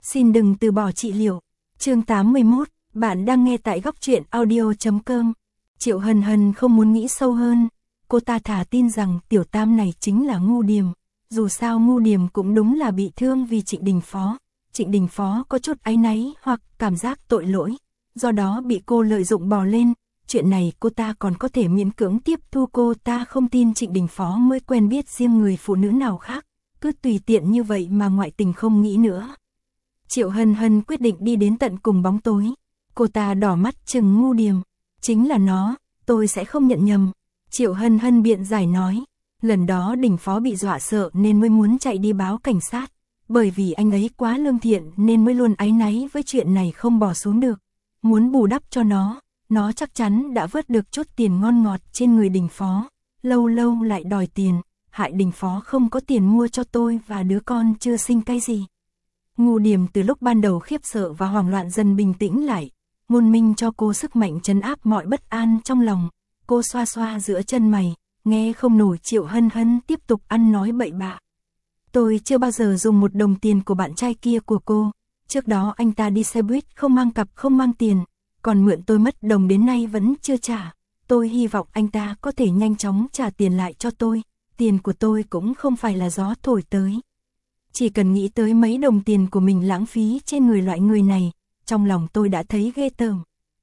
Xin đừng từ bỏ trị liệu. Chương 81, bạn đang nghe tại góc truyện audio.com. Triệu Hân Hân không muốn nghĩ sâu hơn. Cô ta thà tin rằng tiểu tam này chính là ngu điềm. Dù sao ngu điềm cũng đúng là bị thương vì Trịnh Đình Phó. Trịnh Đình Phó có chút áy náy hoặc cảm giác tội lỗi. Do đó bị cô lợi dụng bò lên. Chuyện này cô ta còn có thể miễn cưỡng tiếp thu, cô ta không tin Trịnh Đình Phó mới quen biết riêng người phụ nữ nào khác. Cứ tùy tiện như vậy mà ngoại tình không nghĩ nữa. Triệu Hân Hân quyết định đi đến tận cùng bóng tối. Cô ta đỏ mắt trừng ngu điềm. Chính là nó, tôi sẽ không nhận nhầm. Triệu Hân Hân biện giải nói. Lần đó Đình Phó bị dọa sợ nên mới muốn chạy đi báo cảnh sát. Bởi vì anh ấy quá lương thiện nên mới luôn áy náy với chuyện này không bỏ xuống được. Muốn bù đắp cho nó chắc chắn đã vớt được chút tiền ngon ngọt trên người Đình Phó. Lâu lâu lại đòi tiền, hại Đình Phó không có tiền mua cho tôi và đứa con chưa sinh cái gì. Ngu điềm từ lúc ban đầu khiếp sợ và hoảng loạn dần bình tĩnh lại. Ngôn minh cho cô sức mạnh trấn áp mọi bất an trong lòng. Cô xoa xoa giữa chân mày, nghe không nổi Triệu Hân Hân tiếp tục ăn nói bậy bạ. Tôi chưa bao giờ dùng một đồng tiền của bạn trai kia của cô. Trước đó anh ta đi xe buýt không mang cặp không mang tiền, còn mượn tôi mất đồng đến nay vẫn chưa trả. Tôi hy vọng anh ta có thể nhanh chóng trả tiền lại cho tôi. Tiền của tôi cũng không phải là gió thổi tới. Chỉ cần nghĩ tới mấy đồng tiền của mình lãng phí trên người loại người này, trong lòng tôi đã thấy ghê tởm.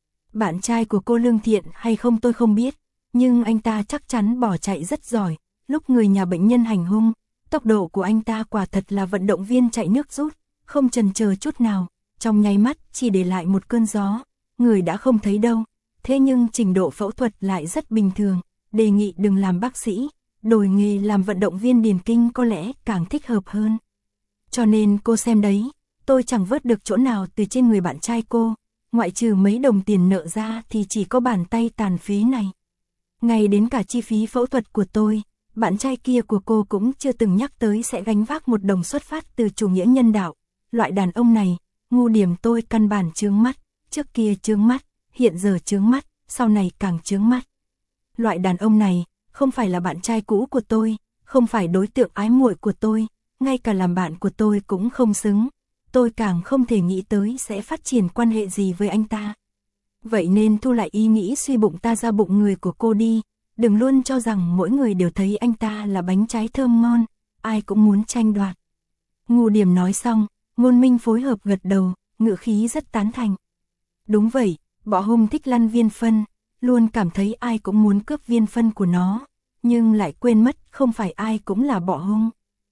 Bạn trai của cô lương thiện hay không tôi không biết, nhưng anh ta chắc chắn bỏ chạy rất giỏi. Lúc người nhà bệnh nhân hành hung, tốc độ của anh ta quả thật là vận động viên chạy nước rút, không chần chờ chút nào, trong nháy mắt chỉ để lại một cơn gió, người đã không thấy đâu. Thế nhưng trình độ phẫu thuật lại rất bình thường, đề nghị đừng làm bác sĩ, đổi nghề làm vận động viên điền kinh có lẽ càng thích hợp hơn. Cho nên cô xem đấy, tôi chẳng vớt được chỗ nào từ trên người bạn trai cô, ngoại trừ mấy đồng tiền nợ ra thì chỉ có bàn tay tàn phế này. Ngay đến cả chi phí phẫu thuật của tôi, bạn trai kia của cô cũng chưa từng nhắc tới sẽ gánh vác một đồng xuất phát từ chủ nghĩa nhân đạo. Loại đàn ông này, ngu điềm tôi căn bản chướng mắt, trước kia chướng mắt, hiện giờ chướng mắt, sau này càng chướng mắt. Loại đàn ông này, không phải là bạn trai cũ của tôi, không phải đối tượng ái muội của tôi, ngay cả làm bạn của tôi cũng không xứng. Tôi càng không thể nghĩ tới sẽ phát triển quan hệ gì với anh ta. Vậy nên thu lại ý nghĩ suy bụng ta ra bụng người của cô đi, đừng luôn cho rằng mỗi người đều thấy anh ta là bánh trái thơm ngon, ai cũng muốn tranh đoạt. Ngu điềm nói xong, ngôn minh phối hợp gật đầu, ngữ khí rất tán thành. Đúng vậy, bọ hung thích lăn viên phân, luôn cảm thấy ai cũng muốn cướp viên phân của nó, nhưng lại quên mất không phải ai cũng là bọ hung.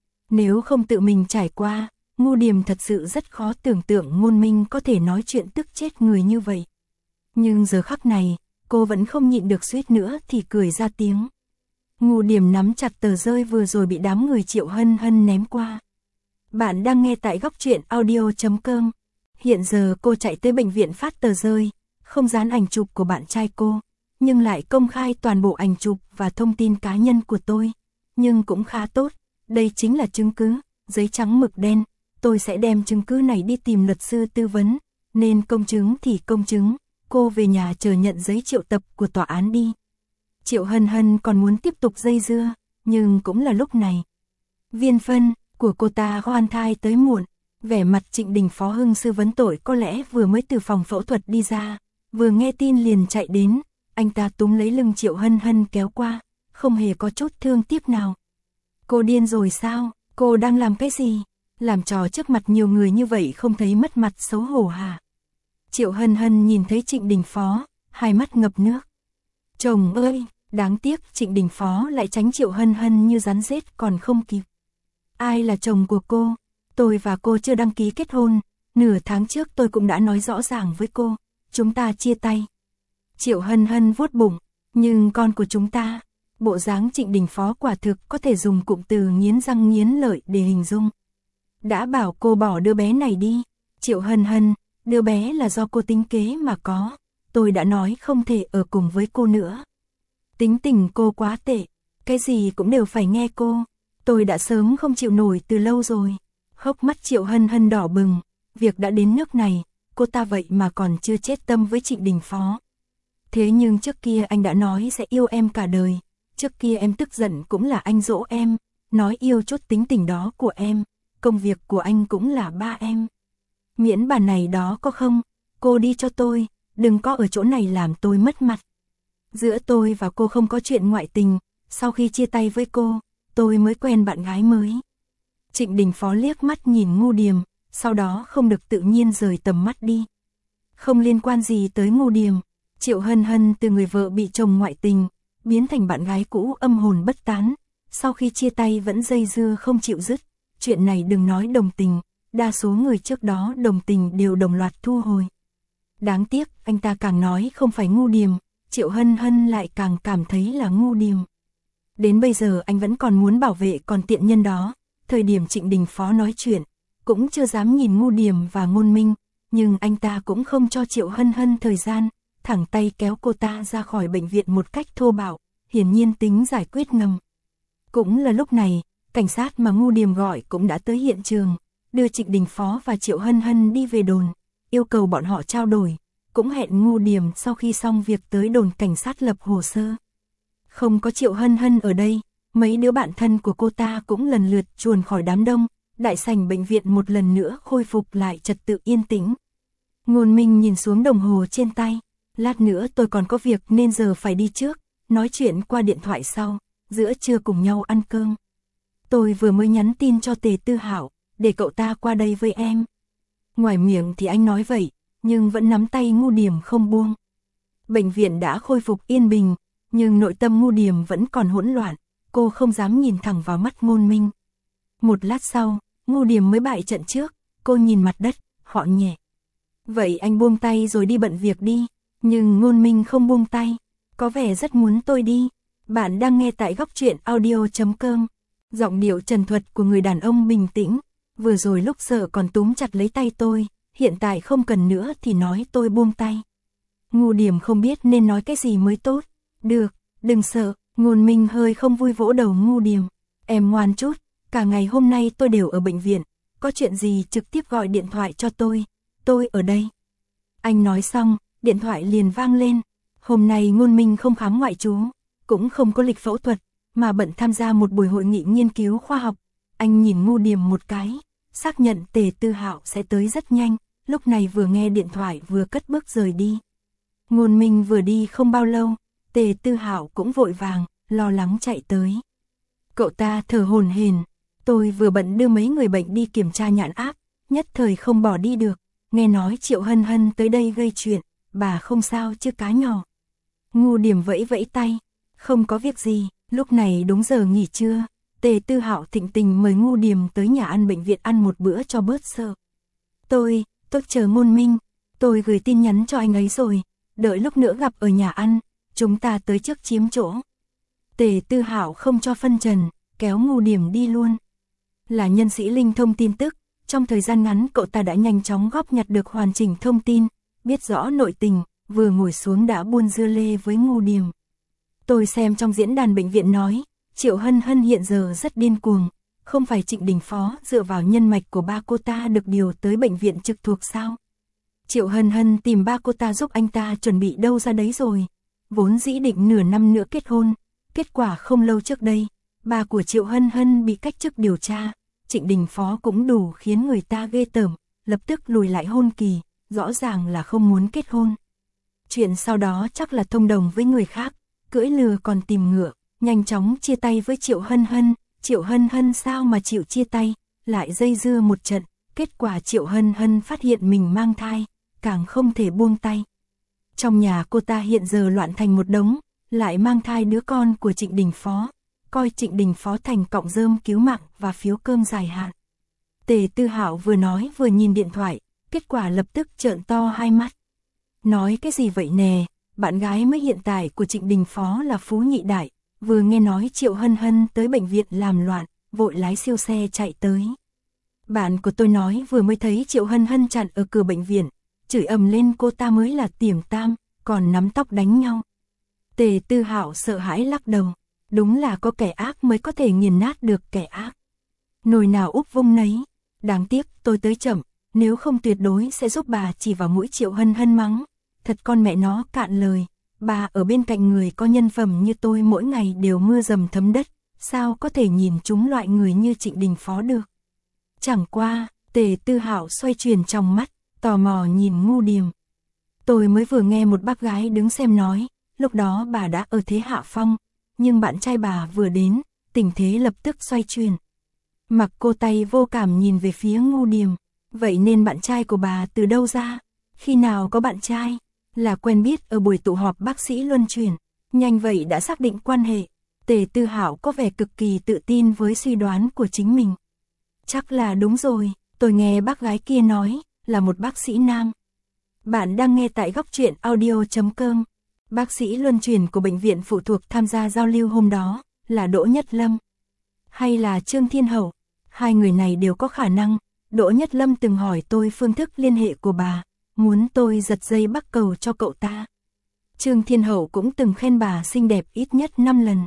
Nếu không tự mình trải qua, ngu điềm thật sự rất khó tưởng tượng ngôn minh có thể nói chuyện tức chết người như vậy. Nhưng giờ khắc này, cô vẫn không nhịn được suýt nữa thì cười ra tiếng. Ngu điềm nắm chặt tờ rơi vừa rồi bị đám người Triệu Hân Hân ném qua. Bạn đang nghe tại góc truyện audio.com. Hiện giờ cô chạy tới bệnh viện phát tờ rơi, không dán ảnh chụp của bạn trai cô, nhưng lại công khai toàn bộ ảnh chụp và thông tin cá nhân của tôi. Nhưng cũng khá tốt, đây chính là chứng cứ, giấy trắng mực đen. Tôi sẽ đem chứng cứ này đi tìm luật sư tư vấn, nên công chứng thì công chứng. Cô về nhà chờ nhận giấy triệu tập của tòa án đi. Triệu Hân Hân còn muốn tiếp tục dây dưa, nhưng cũng là lúc này. Viên phân của cô ta hoan thai tới muộn, vẻ mặt Trịnh Đình Phó hưng sư vấn tội có lẽ vừa mới từ phòng phẫu thuật đi ra, vừa nghe tin liền chạy đến, anh ta túm lấy lưng Triệu Hân Hân kéo qua, không hề có chút thương tiếc nào. Cô điên rồi sao? Cô đang làm cái gì? Làm trò trước mặt nhiều người như vậy không thấy mất mặt xấu hổ hả? Triệu Hân Hân nhìn thấy Trịnh Đình Phó, hai mắt ngập nước. Chồng ơi, đáng tiếc Trịnh Đình Phó lại tránh Triệu Hân Hân như rắn rết còn không kịp. Ai là chồng của cô? Tôi và cô chưa đăng ký kết hôn, nửa tháng trước tôi cũng đã nói rõ ràng với cô, chúng ta chia tay. Triệu Hân Hân vuốt bụng, nhưng con của chúng ta, bộ dáng Trịnh Đình Phó quả thực có thể dùng cụm từ nghiến răng nghiến lợi để hình dung. Đã bảo cô bỏ đứa bé này đi, Triệu Hân Hân. Đứa bé là do cô tính kế mà có, tôi đã nói không thể ở cùng với cô nữa. Tính tình cô quá tệ, cái gì cũng đều phải nghe cô, tôi đã sớm không chịu nổi từ lâu rồi. Hốc mắt Triệu Hân Hân đỏ bừng, việc đã đến nước này, cô ta vậy mà còn chưa chết tâm với Trịnh Đình Phó. Thế nhưng trước kia anh đã nói sẽ yêu em cả đời, trước kia em tức giận cũng là anh dỗ em, nói yêu chút tính tình đó của em, công việc của anh cũng là ba em. Miễn bà này đó có không, cô đi cho tôi, đừng có ở chỗ này làm tôi mất mặt. Giữa tôi và cô không có chuyện ngoại tình, sau khi chia tay với cô, tôi mới quen bạn gái mới. Trịnh Đình Phó liếc mắt nhìn Ngô Điềm, sau đó không được tự nhiên rời tầm mắt đi. Không liên quan gì tới Ngô Điềm, Triệu Hân Hân từ người vợ bị chồng ngoại tình, biến thành bạn gái cũ âm hồn bất tán, sau khi chia tay vẫn dây dưa không chịu dứt. Chuyện này đừng nói đồng tình, đa số người trước đó đồng tình đều đồng loạt thu hồi. Đáng tiếc, anh ta càng nói không phải Ngô Điềm, Triệu Hân Hân lại càng cảm thấy là Ngô Điềm. Đến bây giờ anh vẫn còn muốn bảo vệ con tiện nhân đó, thời điểm Trịnh Đình Phó nói chuyện, cũng chưa dám nhìn Ngô Điềm và Ngôn Minh, nhưng anh ta cũng không cho Triệu Hân Hân thời gian, thẳng tay kéo cô ta ra khỏi bệnh viện một cách thô bạo, hiển nhiên tính giải quyết ngầm. Cũng là lúc này, cảnh sát mà Ngô Điềm gọi cũng đã tới hiện trường, đưa Trịnh Đình Phó và Triệu Hân Hân đi về đồn, yêu cầu bọn họ trao đổi, cũng hẹn Ngô Điềm sau khi xong việc tới đồn cảnh sát lập hồ sơ. Không có Triệu Hân Hân ở đây, mấy đứa bạn thân của cô ta cũng lần lượt chuồn khỏi đám đông, đại sảnh bệnh viện một lần nữa khôi phục lại trật tự yên tĩnh. Ngôn Minh nhìn xuống đồng hồ trên tay, lát nữa tôi còn có việc nên giờ phải đi trước, nói chuyện qua điện thoại sau, giữa trưa cùng nhau ăn cơm. Tôi vừa mới nhắn tin cho Tề Tư Hạo, để cậu ta qua đây với em. Ngoài miệng thì anh nói vậy, nhưng vẫn nắm tay Ngô Điềm không buông. Bệnh viện đã khôi phục yên bình, nhưng nội tâm Ngô Điềm vẫn còn hỗn loạn, cô không dám nhìn thẳng vào mắt Ngôn Minh. Một lát sau, Ngô Điềm mới bại trận trước, cô nhìn mặt đất, họ nhẹ. Vậy anh buông tay rồi đi bận việc đi, nhưng Ngôn Minh không buông tay, có vẻ rất muốn tôi đi. Bạn đang nghe tại Góc Truyện Audio.com. Giọng điệu trần thuật của người đàn ông bình tĩnh, vừa rồi lúc sợ còn túm chặt lấy tay tôi, hiện tại không cần nữa thì nói tôi buông tay. Ngô Điềm không biết nên nói cái gì mới tốt. Được, đừng sợ, Ngôn Minh hơi không vui vỗ đầu Ngô Điềm. Em ngoan chút, cả ngày hôm nay tôi đều ở bệnh viện, có chuyện gì trực tiếp gọi điện thoại cho tôi ở đây. Anh nói xong, điện thoại liền vang lên. Hôm nay Ngôn Minh không khám ngoại trú, cũng không có lịch phẫu thuật, mà bận tham gia một buổi hội nghị nghiên cứu khoa học. Anh nhìn Ngô Điềm một cái, xác nhận Tề Tư Hạo sẽ tới rất nhanh, lúc này vừa nghe điện thoại vừa cất bước rời đi. Ngôn Minh vừa đi không bao lâu, Tề Tư Hạo cũng vội vàng, lo lắng chạy tới. Cậu ta thở hổn hển, tôi vừa bận đưa mấy người bệnh đi kiểm tra nhãn áp, nhất thời không bỏ đi được, nghe nói Triệu Hân Hân tới đây gây chuyện, bà không sao chứ cá nhỏ. Ngô Điềm vẫy vẫy tay, không có việc gì, lúc này đúng giờ nghỉ trưa, Tề Tư Hạo thịnh tình mời Ngô Điềm tới nhà ăn bệnh viện ăn một bữa cho bớt sợ. Tôi chờ Ngôn Minh, tôi gửi tin nhắn cho anh ấy rồi, đợi lúc nữa gặp ở nhà ăn, chúng ta tới trước chiếm chỗ. Tề Tư Hạo không cho phân trần, kéo Ngô Điềm đi luôn. Là nhân sĩ linh thông tin tức, trong thời gian ngắn cậu ta đã nhanh chóng góp nhặt được hoàn chỉnh thông tin, biết rõ nội tình, vừa ngồi xuống đã buôn dưa lê với Ngô Điềm. Tôi xem trong diễn đàn bệnh viện nói, Triệu Hân Hân hiện giờ rất điên cuồng, không phải Trịnh Đình Phó dựa vào nhân mạch của ba cô ta được điều tới bệnh viện trực thuộc sao? Triệu Hân Hân tìm ba cô ta giúp anh ta chuẩn bị đâu ra đấy rồi, vốn dĩ định nửa năm nữa kết hôn, kết quả không lâu trước đây, ba của Triệu Hân Hân bị cách chức điều tra, Trịnh Đình Phó cũng đủ khiến người ta ghê tởm, lập tức lùi lại hôn kỳ, rõ ràng là không muốn kết hôn. Chuyện sau đó chắc là thông đồng với người khác, cưỡi lừa còn tìm ngựa, nhanh chóng chia tay với Triệu Hân Hân. Triệu Hân Hân sao mà chịu chia tay, lại dây dưa một trận, kết quả Triệu Hân Hân phát hiện mình mang thai, càng không thể buông tay. Trong nhà cô ta hiện giờ loạn thành một đống, lại mang thai đứa con của Trịnh Đình Phó, coi Trịnh Đình Phó thành cọng rơm cứu mạng và phiếu cơm dài hạn. Tề Tư Hạo vừa nói vừa nhìn điện thoại, kết quả lập tức trợn to hai mắt. Nói cái gì vậy nè, bạn gái mới hiện tại của Trịnh Đình Phó là Phú Nhị Đại, vừa nghe nói Triệu Hân Hân tới bệnh viện làm loạn, vội lái siêu xe chạy tới. Bạn của tôi nói vừa mới thấy Triệu Hân Hân chặn ở cửa bệnh viện, chửi ầm lên cô ta mới là tiềm tam, còn nắm tóc đánh nhau. Tề Tư Hạo sợ hãi lắc đầu, đúng là có kẻ ác mới có thể nghiền nát được kẻ ác. Nồi nào úp vung nấy, đáng tiếc tôi tới chậm, nếu không tuyệt đối sẽ giúp bà chỉ vào mũi Triệu Hân Hân mắng. Thật con mẹ nó cạn lời, bà ở bên cạnh người có nhân phẩm như tôi mỗi ngày đều mưa dầm thấm đất, sao có thể nhìn chúng loại người như Trịnh Đình Phó được. Chẳng qua, Tề Tư Hạo xoay chuyển trong mắt, tò mò nhìn Ngu Điềm. Tôi mới vừa nghe một bác gái đứng xem nói, lúc đó bà đã ở thế hạ phong, nhưng bạn trai bà vừa đến, tình thế lập tức xoay chuyển. Mặc cô tay vô cảm nhìn về phía Ngu Điềm, vậy nên bạn trai của bà từ đâu ra? Khi nào có bạn trai? Là quen biết ở buổi tụ họp bác sĩ luân chuyển, nhanh vậy đã xác định quan hệ. Tề Tư Hạo có vẻ cực kỳ tự tin với suy đoán của chính mình. Chắc là đúng rồi, tôi nghe bác gái kia nói, là một bác sĩ nam. Bạn đang nghe tại Góc Truyện Audio.com. Bác sĩ luân chuyển của bệnh viện phụ thuộc tham gia giao lưu hôm đó, là Đỗ Nhất Lâm. Hay là Trương Thiên Hậu, hai người này đều có khả năng. Đỗ Nhất Lâm từng hỏi tôi phương thức liên hệ của bà, muốn tôi giật dây bắc cầu cho cậu ta. Trương Thiên Hậu cũng từng khen bà xinh đẹp ít nhất 5 lần.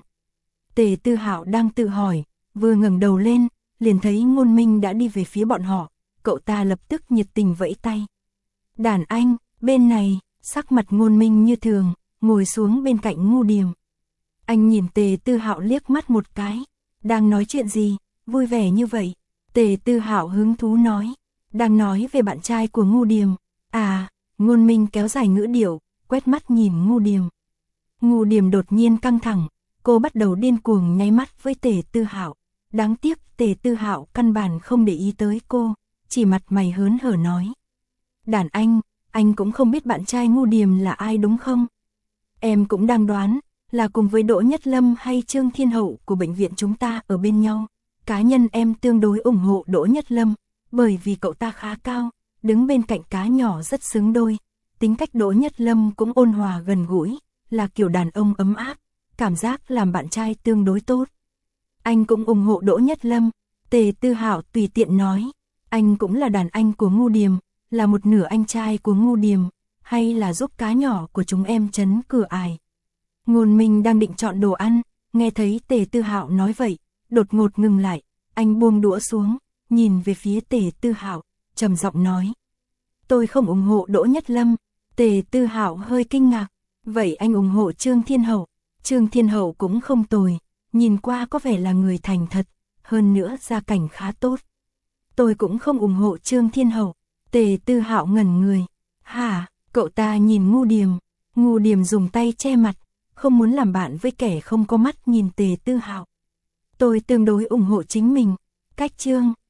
Tề Tư Hạo đang tự hỏi, vừa ngẩng đầu lên, liền thấy Ngôn Minh đã đi về phía bọn họ, cậu ta lập tức nhiệt tình vẫy tay. Đàn anh, bên này, sắc mặt Ngôn Minh như thường, ngồi xuống bên cạnh Ngu Điềm. Anh nhìn Tề Tư Hạo liếc mắt một cái, đang nói chuyện gì, vui vẻ như vậy. Tề Tư Hạo hứng thú nói, đang nói về bạn trai của Ngu Điềm. À, Ngôn Minh kéo dài ngữ điệu, quét mắt nhìn Ngu Điềm. Ngu Điềm đột nhiên căng thẳng, cô bắt đầu điên cuồng nháy mắt với Tề Tư Hạo. Đáng tiếc Tề Tư Hạo căn bản không để ý tới cô, chỉ mặt mày hớn hở nói. Đàn anh cũng không biết bạn trai Ngu Điềm là ai đúng không? Em cũng đang đoán, là cùng với Đỗ Nhất Lâm hay Trương Thiên Hậu của bệnh viện chúng ta ở bên nhau. Cá nhân em tương đối ủng hộ Đỗ Nhất Lâm, bởi vì cậu ta khá cao, đứng bên cạnh cá nhỏ rất xứng đôi. Tính cách Đỗ Nhất Lâm cũng ôn hòa gần gũi, là kiểu đàn ông ấm áp, cảm giác làm bạn trai tương đối tốt. Anh cũng ủng hộ Đỗ Nhất Lâm, Tề Tư Hạo tùy tiện nói. Anh cũng là đàn anh của Ngu Điềm, là một nửa anh trai của Ngu Điềm, hay là giúp cá nhỏ của chúng em trấn cửa ải. Ngôn Minh đang định chọn đồ ăn, nghe thấy Tề Tư Hạo nói vậy, đột ngột ngừng lại, anh buông đũa xuống, nhìn về phía Tề Tư Hạo, trầm giọng nói. Tôi không ủng hộ Đỗ Nhất Lâm. Tề Tư Hạo hơi kinh ngạc, vậy anh ủng hộ Trương Thiên Hậu. Trương Thiên Hậu cũng không tồi, nhìn qua có vẻ là người thành thật, hơn nữa gia cảnh khá tốt. Tôi cũng không ủng hộ Trương Thiên Hậu. Tề Tư Hạo ngẩn người. Hả? Cậu ta nhìn Ngu Điềm. Ngu Điềm dùng tay che mặt, không muốn làm bạn với kẻ không có mắt nhìn Tề Tư Hạo. Tôi tương đối ủng hộ chính mình. Cách Trương